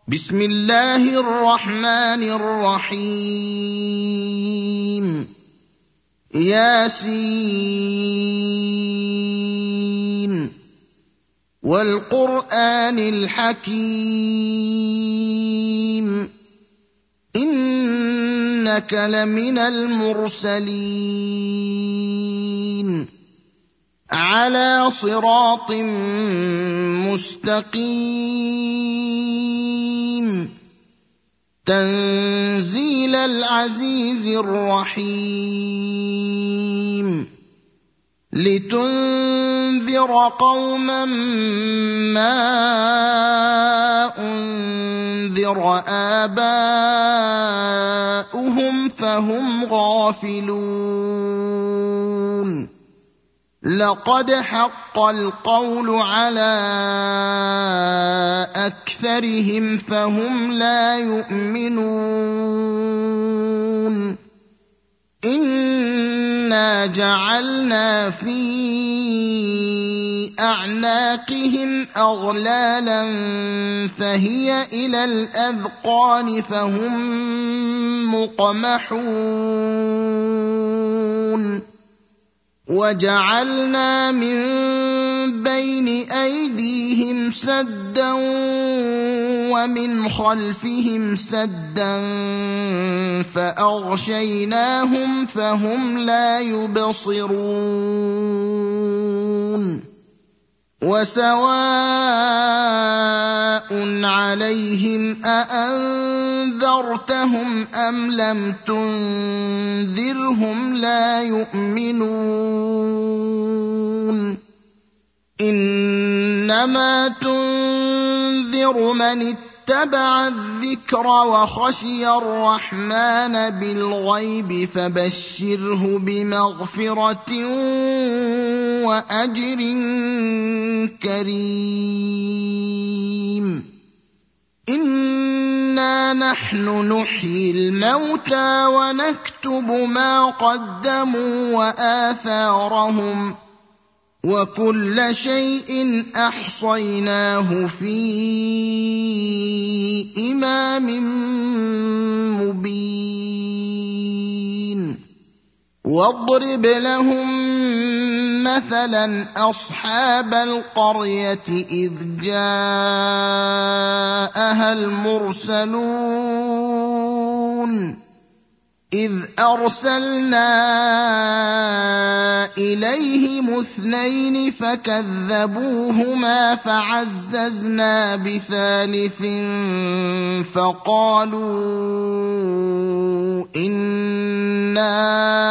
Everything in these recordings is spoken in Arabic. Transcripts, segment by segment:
بسم الله الرحمن الرحيم ياسين والقرآن الحكيم إنك لمن المرسلين على صراط مستقيم تنزيل العزيز الرحيم لتنذر قوما ما أنذر آباؤهم فهم غافلون لقد حق القول على أكثرهم فهم لا يؤمنون إنا جعلنا في أعناقهم أغلالا فهي إلى الأذقان فهم مقمحون وجعلنا من بين أيديهم سدا ومن خلفهم سدا فأغشيناهم فهم لا يبصرون وسواء عليهم أأنذرتهم أم لم تنذرهم لا يؤمنون إنما تنذر من اتبع الذكر وخشي الرحمن بالغيب فبشره بمغفرة وأجر كريم إنا نحن نحيي الموتى ونكتب ما قدموا وآثارهم وكل شيء أحصيناه في إمام مبين واضرب لهم مثلا أصحاب القرية إذ جاءها المرسلون إذ أرسلنا إليهم اثنين فكذبوهما فعززنا بثالث فقالوا إنا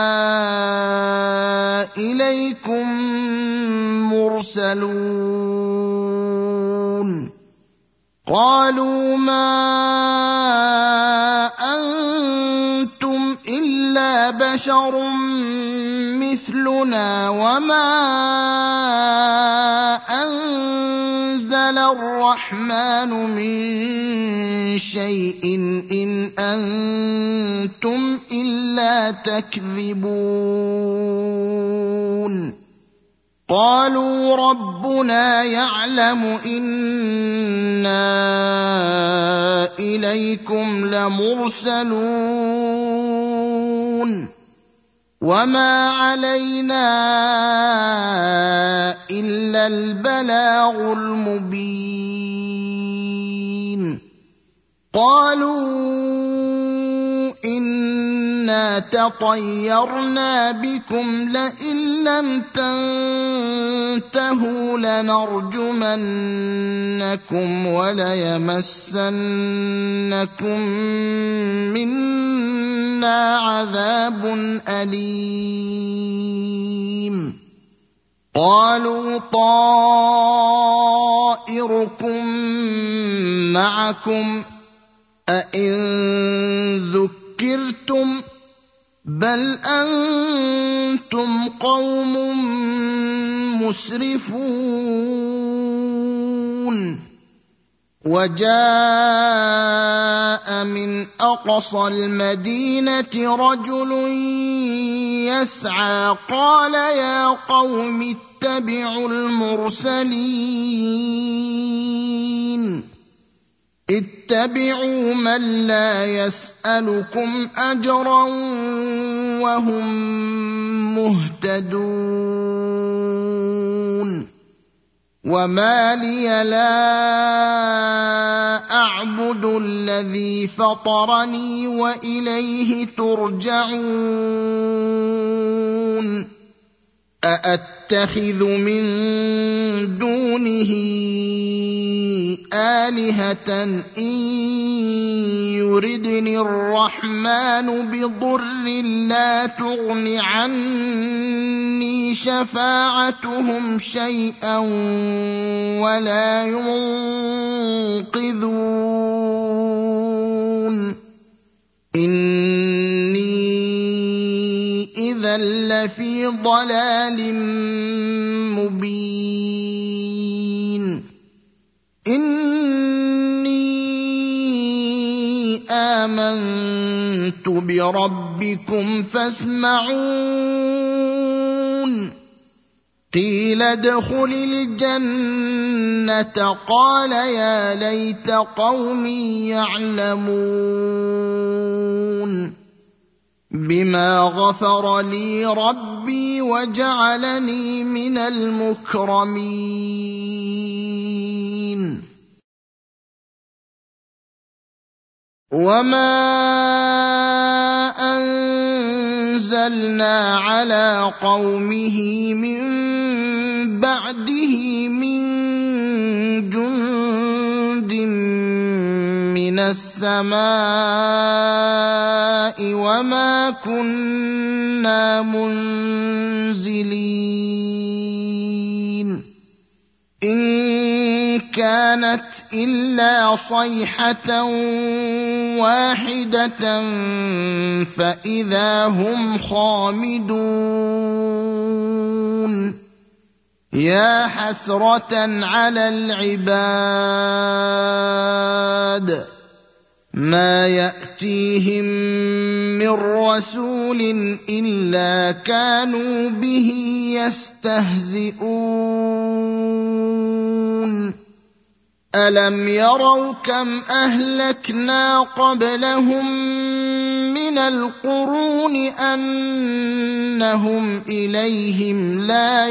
إليكم مرسلون قالوا ما أنتم إلا بشر مثلنا وما أنزل الرحمن من شيء إن أنتم إلا تكذبون قالوا ربنا يعلم إنا إليكم لمرسلون وما علينا إلا البلاغ المبين قالوا إنا تطيرنا بكم لئن لم تنتهوا لنرجمنكم وليمسنكم منا عذاب أليم قالوا طائركم معكم أئن ذكرتم بل أنتم قوم مسرفون وجاء من أقصى المدينة رجل يسعى قال يا قوم اتبعوا المرسلين اتبعوا من لا يسألكم أجرا وهم مهتدون وما لي لا أعبد الذي فطرني وإليه ترجعون أأتخذ من دونه آلهة إن يردني الرحمن بضر لا تغن عني شفاعتهم شيئا ولا ينقذون إني إذا لفي ضلال مبين إني آمنت بربكم فاسمعون قيل ادخل الجنة قال يا ليت قومي يعلمون بما غفر لي ربي وجعلني من المكرمين وما أنزلنا على قومه من بعده من جند من السماء وما كنا منزلين إن كانت إلا صيحة واحدة فإذا هم خامدون يا حسرة على العباد ما يأتيهم من رسول إلا كانوا به يستهزئون ألم يروا كم أهلكنا قبلهم من القرون أنهم إليهم لا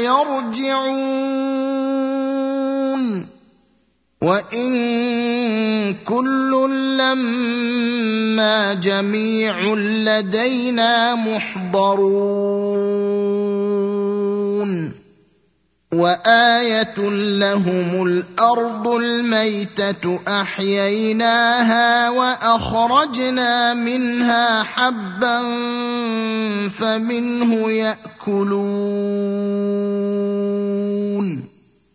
يرجعون وإن كل لما جميع لدينا محضرون وآية لهم الأرض الميتة أحييناها وأخرجنا منها حبا فمنه يأكلون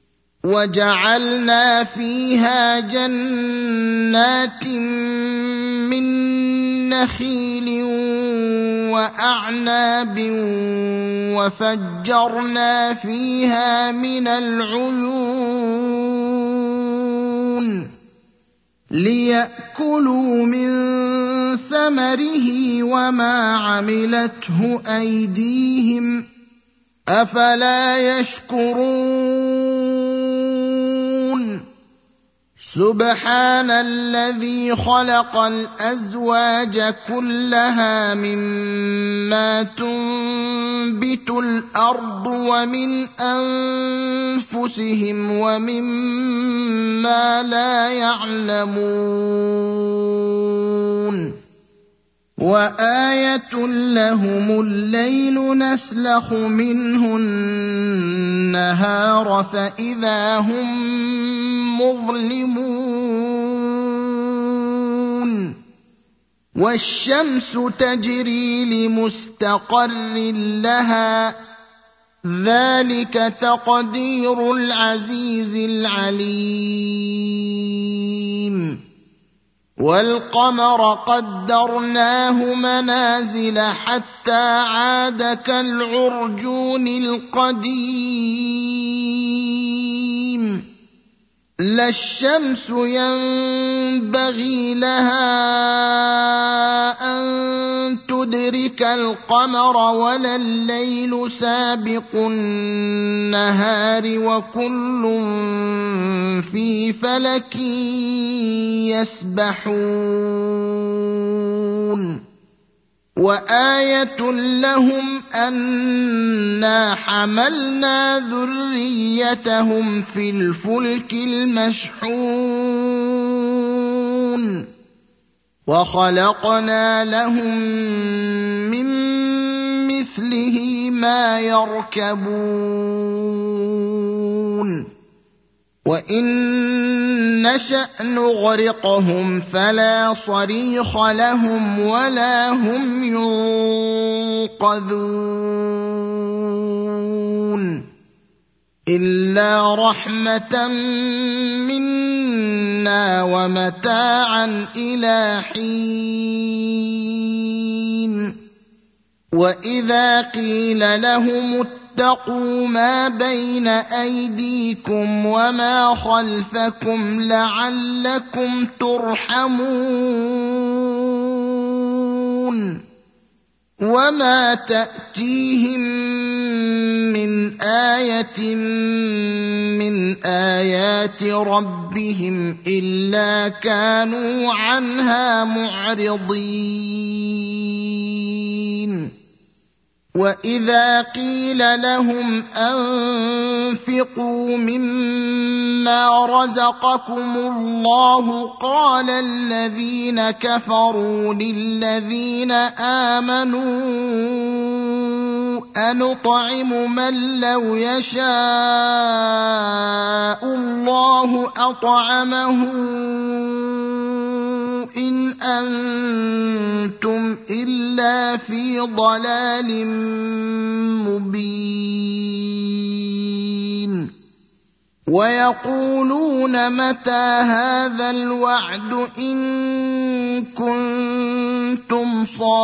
وجعلنا فيها جنات من نخيل وأعناب وفجرنا فيها من العيون ليأكلوا من ثمره وما عملته أيديهم أفلا يشكرون سبحان الذي خلق الأزواج كلها مما تنبت الأرض ومن أنفسهم ومما لا يعلمون وآية لهم الليل نسلخ منه النهار فإذا هم مظلمون والشمس تجري لمستقر لها ذلك تقدير العزيز العليم والقمر قدرناه منازل حتى عاد كالعرجون القديم لا الشمس ينبغي لها أن تدرك ليدرك القمر ولا الليل سابق النهار وكل في فلك يسبحون وآية لهم أنا حملنا ذريتهم في الفلك المشحون وخلقنا لهم من مثله ما يركبون وإن نشأ نغرقهم فلا صريخ لهم ولا هم ينقذون إلا رحمة منا ومتاعا إلى حين وإذا قيل لهم اتقوا ما بين أيديكم وما خلفكم لعلكم ترحمون وما تأتيهم من آية من آيات ربهم إلا كانوا عنها معرضين وإذا قيل لهم أنفقوا مما رزقكم الله قال الذين كفروا للذين آمنوا أنطعم من لو يشاء الله أطعمه إن أنتم إلا في ضلال مبين ويقولون متى هذا الوعد إن كنتم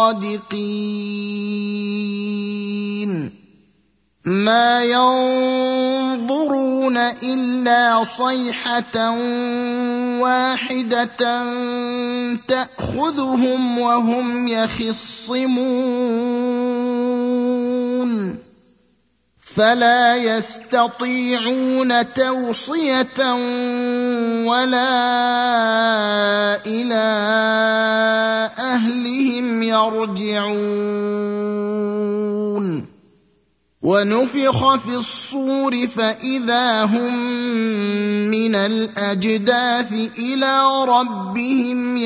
صادقين ما ينظرون إلا صيحة واحدة تأخذهم وهم يخصمون فلا يستطيعون توصية ولا إلى أهلهم يرجعون ونفخ في الصور فإذا هم من الأجداث إلى ربهم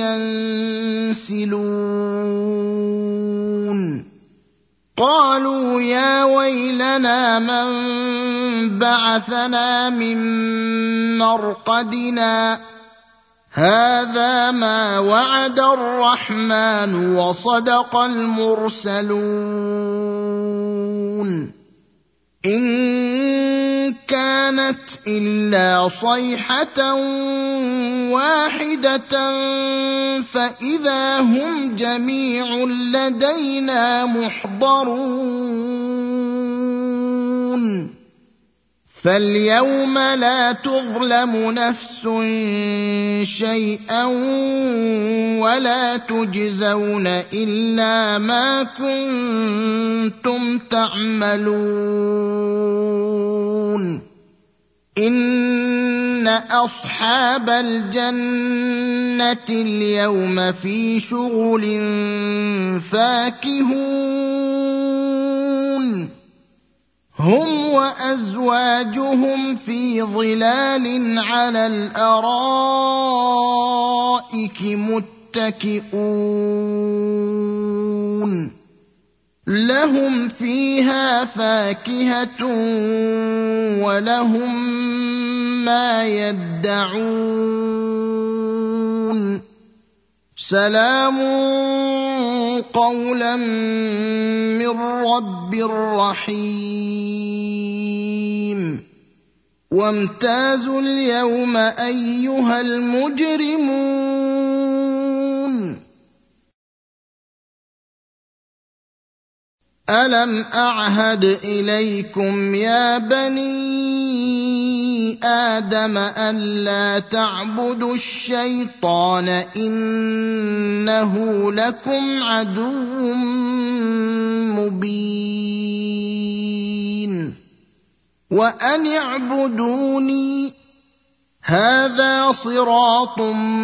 ينسلون قالوا يا ويلنا من بعثنا من مرقدنا هذا ما وعد الرحمن وصدق المرسلون إن كانت إلا صيحة واحدة فإذا هم جميع لدينا محضرون فاليوم لا تظلم نفس شيئا ولا تجزون إلا ما كنتم تعملون إن أصحاب الجنة اليوم في شغل فاكهون هم وأزواجهم في ظلال على الأرائك متكئون لهم فيها فاكهة ولهم ما يدعون سلام قولا من رب رحيم وامتازوا اليوم أيها المجرمون ألم أعهد إليكم يا بني آدم ألا تعبدوا الشيطان إنه لكم عدو مبين وأن اعبدوني هذا صراط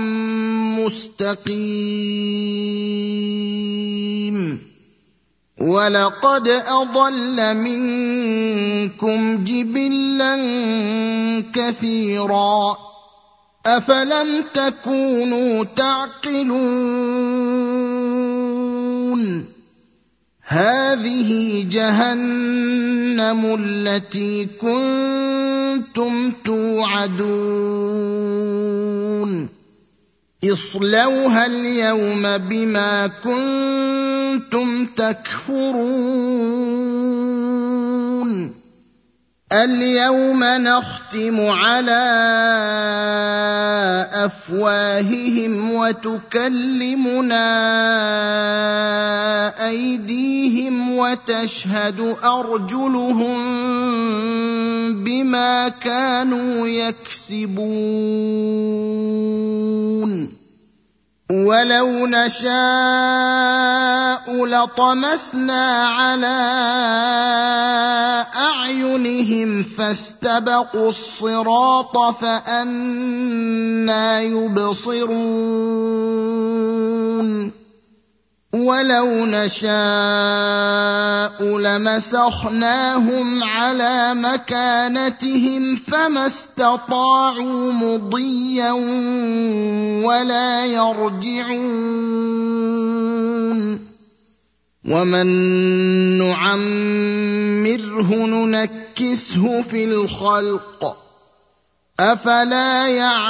مستقيم ولقد أضل منكم جبلا كثيرا أفلم تكونوا تعقلون هذه جهنم التي كنتم توعدون اصلوها اليوم بما كنتم تكفرون اليوم نختم على أفواههم وتكلمنا أيديهم وتشهد أرجلهم بما كانوا يكسبون ولو نشاء لطمسنا على أعينهم فاستبقوا الصراط فأنى يبصرون ولو نشاء لمسخناهم على مكانتهم فما استطاعوا مضيا ولا يرجعون ومن نعمره ننكسه في الخلق أفلا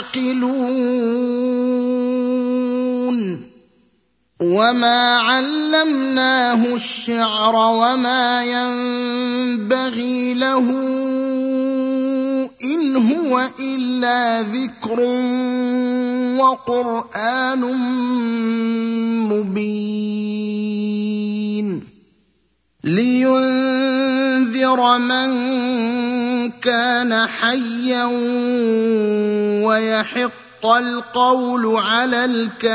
يعقلون وما علمناه الشعر وما ينبغي له إن هو إلا ذكر وقرآن مبين لينذر من كان حيا ويحق القول على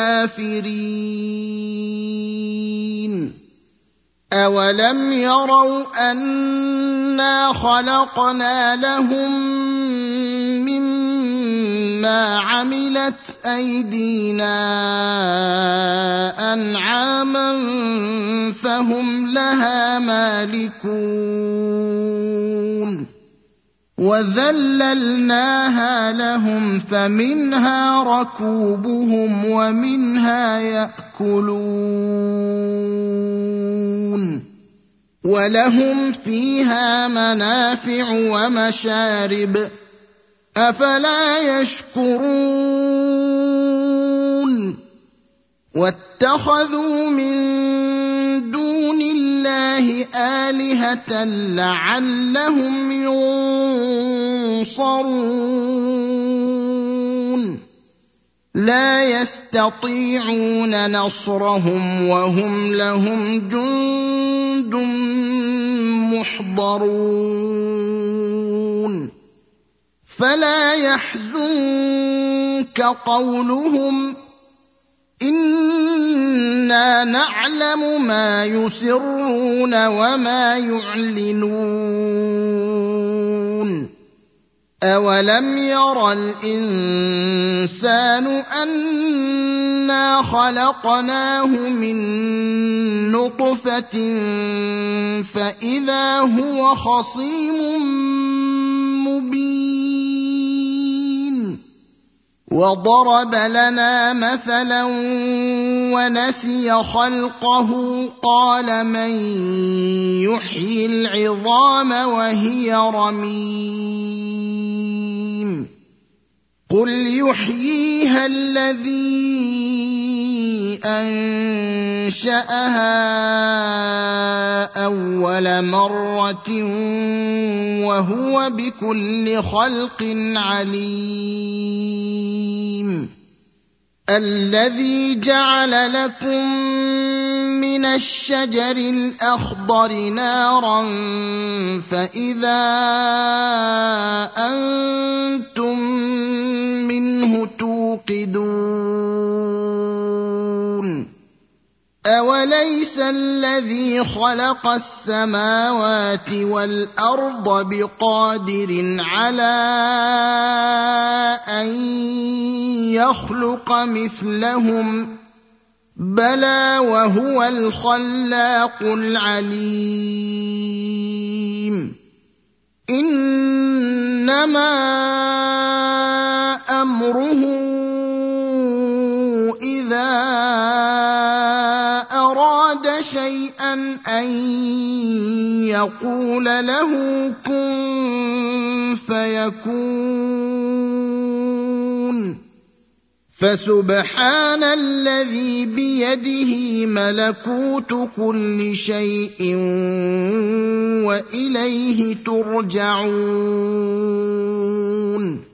الكافرين أولم يروا أنا خلقنا لهم مما عملت أيدينا أنعاما فهم لها مالكون وذللناها لهم فمنها ركوبهم ومنها يأكلون ولهم فيها منافع ومشارب أفلا يشكرون واتخذوا من دون الله آلهة لعلهم ينصرون لا يستطيعون نصرهم وهم لهم جند محضرون فلا يحزنك قولهم إنا نعلم ما يسرون وما يعلنون أولم ير الإنسان أنا خلقناه من نطفة فإذا هو خصيم مبين وضرب لنا مثلا ونسي خلقه قال من يحيي العظام وهي رميم قل يحييها الذي أنشأها أول مرة وهو بكل خلق عليم الذي جعل لكم من الشجر الأخضر نارا فإذا أنتم منه توقدون أوليس الذي خلق السماوات والأرض بقادر على أن يخلق مثلهم بلى وهو الخلاق العليم إنما أمره إذا أراد شيئا أن يقول له كن فيكون فسبحان الذي بيده ملكوت كل شيء وإليه ترجعون